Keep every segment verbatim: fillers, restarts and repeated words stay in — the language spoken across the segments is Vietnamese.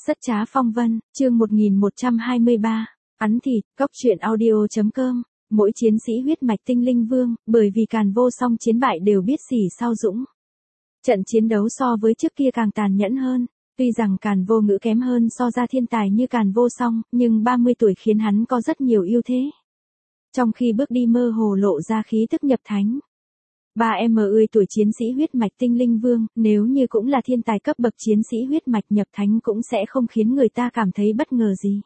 Rất trá phong vân, chương một nghìn một trăm hai mươi ba, Ăn thịt, cóc truyện audio chấm com, mỗi chiến sĩ huyết mạch tinh linh vương, bởi vì Càn Vô Song chiến bại đều biết xỉ sao dũng. Trận chiến đấu so với trước kia càng tàn nhẫn hơn, tuy rằng Càn Vô Ngữ kém hơn so ra thiên tài như Càn Vô Song, nhưng ba mươi tuổi khiến hắn có rất nhiều ưu thế. Trong khi bước đi mơ hồ lộ ra khí tức nhập thánh. ba mươi tuổi chiến sĩ huyết mạch tinh linh vương, nếu như cũng là thiên tài cấp bậc chiến sĩ huyết mạch nhập thánh cũng sẽ không khiến người ta cảm thấy bất ngờ gì.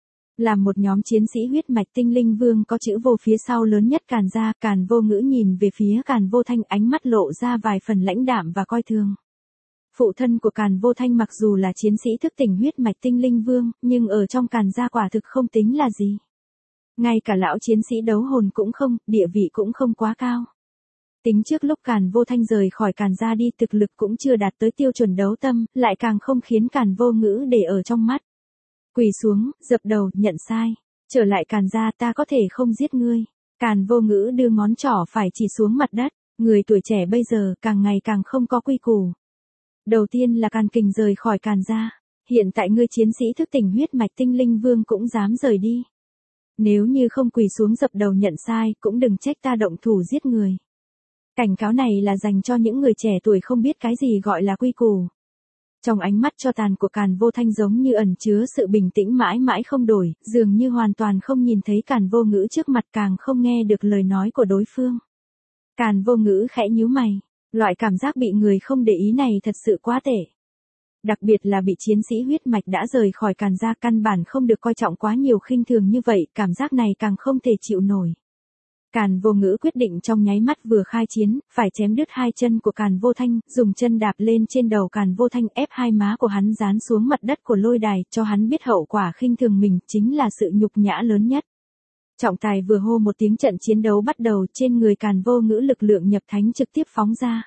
Là một nhóm chiến sĩ huyết mạch tinh linh vương có chữ Vô phía sau lớn nhất Càn gia, Càn Vô Ngữ nhìn về phía Càn Vô Thanh, ánh mắt lộ ra vài phần lãnh đạm và coi thường. Phụ thân của Càn Vô Thanh mặc dù là chiến sĩ thức tỉnh huyết mạch tinh linh vương, nhưng ở trong Càn gia quả thực không tính là gì. Ngay cả lão chiến sĩ đấu hồn cũng không, địa vị cũng không quá cao. Tính trước lúc Càn Vô Thanh rời khỏi Càn gia đi, thực lực cũng chưa đạt tới tiêu chuẩn đấu tâm, lại càng không khiến Càn Vô Ngữ để ở trong mắt. Quỳ xuống, dập đầu, nhận sai. Trở lại Càn gia, ta có thể không giết ngươi. Càn Vô Ngữ đưa ngón trỏ phải chỉ xuống mặt đất. Người tuổi trẻ bây giờ càng ngày càng không có quy củ. Đầu tiên là Càn Kình rời khỏi Càn gia. Hiện tại ngươi chiến sĩ thức tỉnh huyết mạch tinh linh vương cũng dám rời đi. Nếu như không quỳ xuống dập đầu nhận sai, cũng đừng trách ta động thủ giết người. Cảnh cáo này là dành cho những người trẻ tuổi không biết cái gì gọi là quy củ. Trong ánh mắt cho tàn của Càn Vô Thanh giống như ẩn chứa sự bình tĩnh mãi mãi không đổi, dường như hoàn toàn không nhìn thấy Càn Vô Ngữ trước mặt, càng không nghe được lời nói của đối phương. Càn Vô Ngữ khẽ nhíu mày, loại cảm giác bị người không để ý này thật sự quá tệ. Đặc biệt là bị chiến sĩ huyết mạch đã rời khỏi Càn gia, căn bản không được coi trọng quá nhiều, khinh thường như vậy, cảm giác này càng không thể chịu nổi. Càn Vô Ngữ quyết định trong nháy mắt vừa khai chiến, phải chém đứt hai chân của Càn Vô Thanh, dùng chân đạp lên trên đầu Càn Vô Thanh, ép hai má của hắn dán xuống mặt đất của lôi đài, cho hắn biết hậu quả khinh thường mình chính là sự nhục nhã lớn nhất. Trọng tài vừa hô một tiếng, trận chiến đấu bắt đầu, trên người Càn Vô Ngữ lực lượng nhập thánh trực tiếp phóng ra.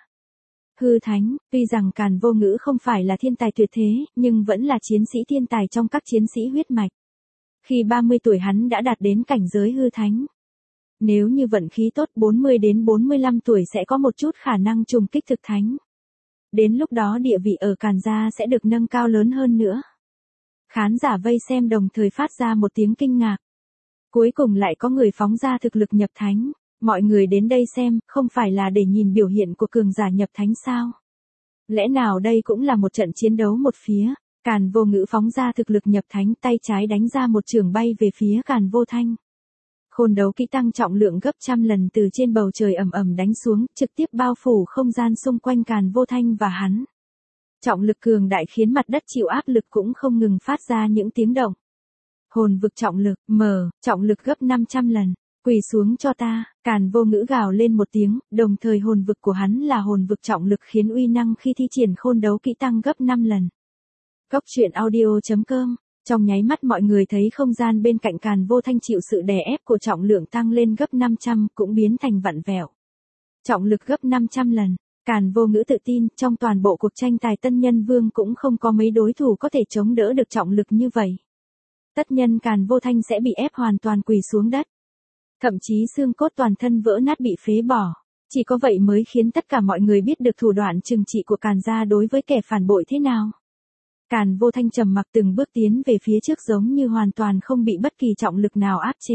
Hư thánh, tuy rằng Càn Vô Ngữ không phải là thiên tài tuyệt thế, nhưng vẫn là chiến sĩ thiên tài trong các chiến sĩ huyết mạch. Khi ba mươi tuổi hắn đã đạt đến cảnh giới hư thánh. Nếu như vận khí tốt, bốn mươi đến bốn mươi lăm tuổi sẽ có một chút khả năng trùng kích thực thánh. Đến lúc đó địa vị ở Càn gia sẽ được nâng cao lớn hơn nữa. Khán giả vây xem đồng thời phát ra một tiếng kinh ngạc. Cuối cùng lại có người phóng ra thực lực nhập thánh. Mọi người đến đây xem, không phải là để nhìn biểu hiện của cường giả nhập thánh sao? Lẽ nào đây cũng là một trận chiến đấu một phía? Càn Vô Ngữ phóng ra thực lực nhập thánh, tay trái đánh ra một chưởng bay về phía Càn Vô Thanh. Khôn đấu kỹ tăng trọng lượng gấp trăm lần từ trên bầu trời ầm ầm đánh xuống, trực tiếp bao phủ không gian xung quanh Càn Vô Thanh và hắn. Trọng lực cường đại khiến mặt đất chịu áp lực cũng không ngừng phát ra những tiếng động. Hồn vực trọng lực, mở, trọng lực gấp năm trăm lần. Quỳ xuống cho ta, Càn Vô Ngữ gào lên một tiếng, đồng thời hồn vực của hắn là hồn vực trọng lực khiến uy năng khi thi triển khôn đấu kỹ tăng gấp năm lần. Cóc truyện audio chấm com. Trong nháy mắt mọi người thấy không gian bên cạnh Càn Vô Thanh chịu sự đè ép của trọng lượng tăng lên gấp năm trăm, cũng biến thành vặn vẹo. Trọng lực gấp năm trăm lần, Càn Vô Ngữ tự tin, trong toàn bộ cuộc tranh tài tân nhân vương cũng không có mấy đối thủ có thể chống đỡ được trọng lực như vậy. Tất nhân Càn Vô Thanh sẽ bị ép hoàn toàn quỳ xuống đất. Thậm chí xương cốt toàn thân vỡ nát bị phế bỏ. Chỉ có vậy mới khiến tất cả mọi người biết được thủ đoạn trừng trị của Càn gia đối với kẻ phản bội thế nào. Càn Vô Thanh trầm mặc từng bước tiến về phía trước giống như hoàn toàn không bị bất kỳ trọng lực nào áp chế.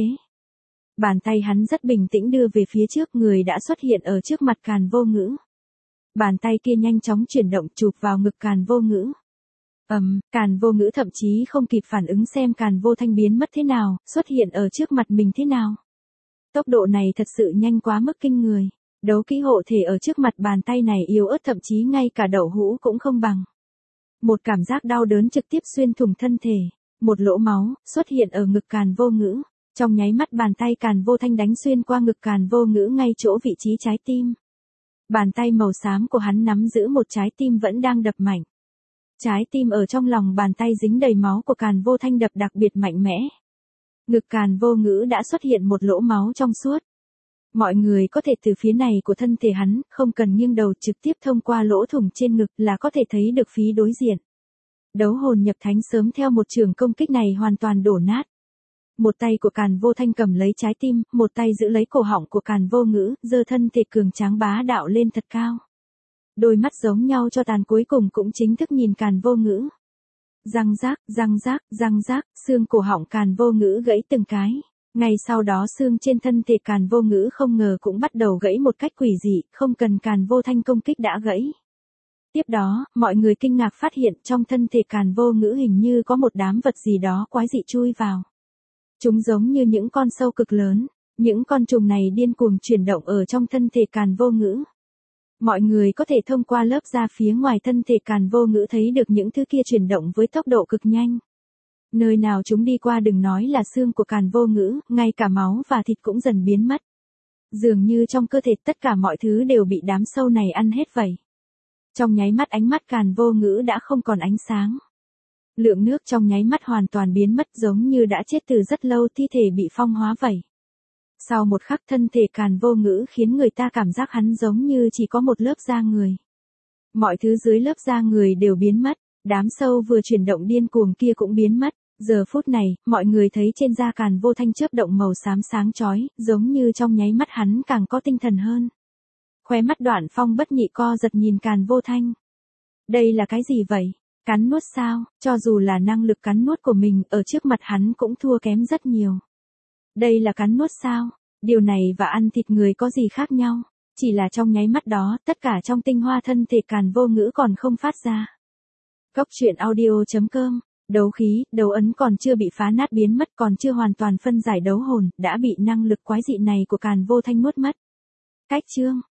Bàn tay hắn rất bình tĩnh đưa về phía trước, người đã xuất hiện ở trước mặt Càn Vô Ngữ. Bàn tay kia nhanh chóng chuyển động chụp vào ngực Càn Vô Ngữ. Ầm, um, Càn Vô Ngữ thậm chí không kịp phản ứng xem Càn Vô Thanh biến mất thế nào, xuất hiện ở trước mặt mình thế nào. Tốc độ này thật sự nhanh quá mức kinh người. Đấu kỹ hộ thể ở trước mặt bàn tay này yếu ớt, thậm chí ngay cả đậu hũ cũng không bằng. Một cảm giác đau đớn trực tiếp xuyên thủng thân thể, một lỗ máu xuất hiện ở ngực Càn Vô Ngữ. Trong nháy mắt bàn tay Càn Vô Thanh đánh xuyên qua ngực Càn Vô Ngữ ngay chỗ vị trí trái tim. Bàn tay màu xám của hắn nắm giữ một trái tim vẫn đang đập mạnh. Trái tim ở trong lòng bàn tay dính đầy máu của Càn Vô Thanh đập đặc biệt mạnh mẽ. Ngực Càn Vô Ngữ đã xuất hiện một lỗ máu trong suốt. Mọi người có thể từ phía này của thân thể hắn, không cần nghiêng đầu, trực tiếp thông qua lỗ thủng trên ngực là có thể thấy được phía đối diện. Đấu hồn nhập thánh sớm theo một trường công kích này hoàn toàn đổ nát. Một tay của Càn Vô Thanh cầm lấy trái tim, một tay giữ lấy cổ họng của Càn Vô Ngữ, giơ thân thể cường tráng bá đạo lên thật cao. Đôi mắt giống nhau cho tàn cuối cùng cũng chính thức nhìn Càn Vô Ngữ. răng rác, răng rác, răng rác, xương cổ họng Càn Vô Ngữ gãy từng cái. Ngay sau đó xương trên thân thể Càn Vô Ngữ không ngờ cũng bắt đầu gãy một cách quỷ dị, không cần Càn Vô Thanh công kích đã gãy. Tiếp đó, mọi người kinh ngạc phát hiện trong thân thể Càn Vô Ngữ hình như có một đám vật gì đó quái dị chui vào. Chúng giống như những con sâu cực lớn, những con trùng này điên cuồng chuyển động ở trong thân thể Càn Vô Ngữ. Mọi người có thể thông qua lớp da phía ngoài thân thể Càn Vô Ngữ thấy được những thứ kia chuyển động với tốc độ cực nhanh. Nơi nào chúng đi qua đừng nói là xương của Càn Vô Ngữ, ngay cả máu và thịt cũng dần biến mất. Dường như trong cơ thể tất cả mọi thứ đều bị đám sâu này ăn hết vậy. Trong nháy mắt ánh mắt Càn Vô Ngữ đã không còn ánh sáng. Lượng nước trong nháy mắt hoàn toàn biến mất giống như đã chết từ rất lâu, thi thể bị phong hóa vậy. Sau một khắc thân thể Càn Vô Ngữ khiến người ta cảm giác hắn giống như chỉ có một lớp da người. Mọi thứ dưới lớp da người đều biến mất, đám sâu vừa chuyển động điên cuồng kia cũng biến mất. Giờ phút này, mọi người thấy trên da Càn Vô Thanh chớp động màu xám sáng chói, giống như trong nháy mắt hắn càng có tinh thần hơn. Khóe mắt Đoạn Phong bất nhị co giật nhìn Càn Vô Thanh. Đây là cái gì vậy? Cắn nuốt sao? Cho dù là năng lực cắn nuốt của mình ở trước mặt hắn cũng thua kém rất nhiều. Đây là cắn nuốt sao? Điều này và ăn thịt người có gì khác nhau? Chỉ là trong nháy mắt đó, tất cả trong tinh hoa thân thể Càn Vô Ngữ còn không phát ra. Cốc truyện audio chấm com. Đấu khí, đấu ấn còn chưa bị phá nát biến mất, còn chưa hoàn toàn phân giải đấu hồn, đã bị năng lực quái dị này của Càn Vô Thanh nuốt mất. Cách chương